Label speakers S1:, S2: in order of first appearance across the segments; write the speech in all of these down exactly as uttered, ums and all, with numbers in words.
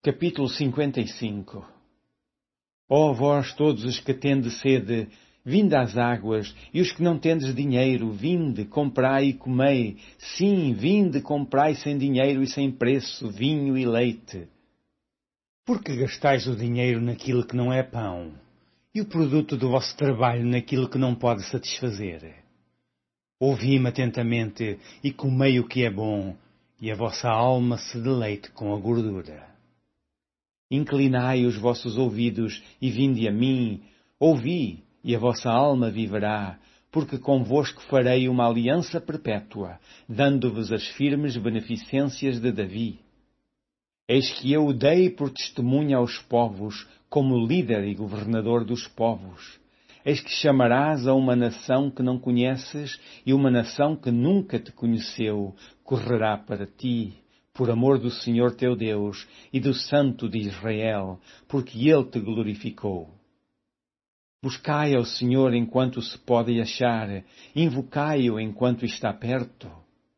S1: Capítulo cinquenta e cinco. Ó vós todos os que tendes sede, vinde às águas, e os que não tendes dinheiro, vinde, comprai e comei. Sim, vinde, comprai sem dinheiro e sem preço, vinho e leite.
S2: Por que gastais o dinheiro naquilo que não é pão, e o produto do vosso trabalho naquilo que não pode satisfazer? Ouvi-me atentamente e comei o que é bom, e a vossa alma se deleite com a gordura.
S1: Inclinai os vossos ouvidos e vinde a mim, ouvi, e a vossa alma viverá, porque convosco farei uma aliança perpétua, dando-vos as firmes beneficências de Davi. Eis que eu o dei por testemunha aos povos, como líder e governador dos povos. Eis que chamarás a uma nação que não conheces, e uma nação que nunca te conheceu, correrá para ti, por amor do Senhor teu Deus e do Santo de Israel, porque Ele te glorificou. Buscai ao Senhor enquanto se pode achar, invocai-o enquanto está perto.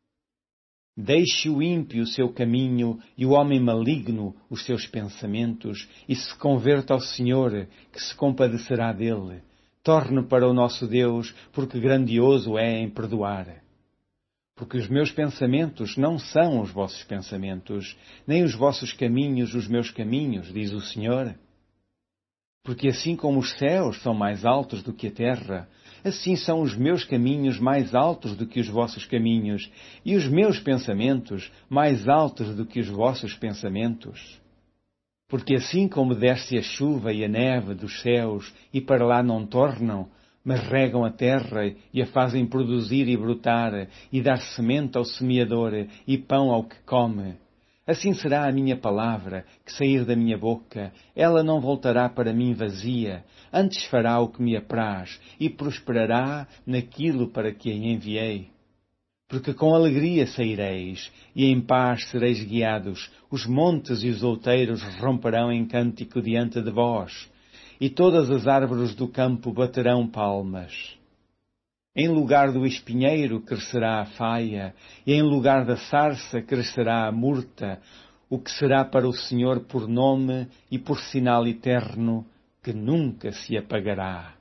S1: Deixe o ímpio o seu caminho e o homem maligno os seus pensamentos, e se converta ao Senhor, que se compadecerá dele. Torne para o nosso Deus, porque grandioso é em perdoar. Porque os meus pensamentos não são os vossos pensamentos, nem os vossos caminhos os meus caminhos, diz o Senhor. Porque assim como os céus são mais altos do que a terra, assim são os meus caminhos mais altos do que os vossos caminhos, e os meus pensamentos mais altos do que os vossos pensamentos. Porque assim como desce a chuva e a neve dos céus, e para lá não tornam, mas regam a terra e a fazem produzir e brotar, e dar semente ao semeador e pão ao que come, assim será a minha palavra que sair da minha boca. Ela não voltará para mim vazia, antes fará o que me apraz, e prosperará naquilo para que a enviei. Porque com alegria saireis, e em paz sereis guiados. Os montes e os outeiros romperão em cântico diante de vós, e todas as árvores do campo baterão palmas. Em lugar do espinheiro crescerá a faia, e em lugar da sarça crescerá a murta, o que será para o Senhor por nome e por sinal eterno, que nunca se apagará.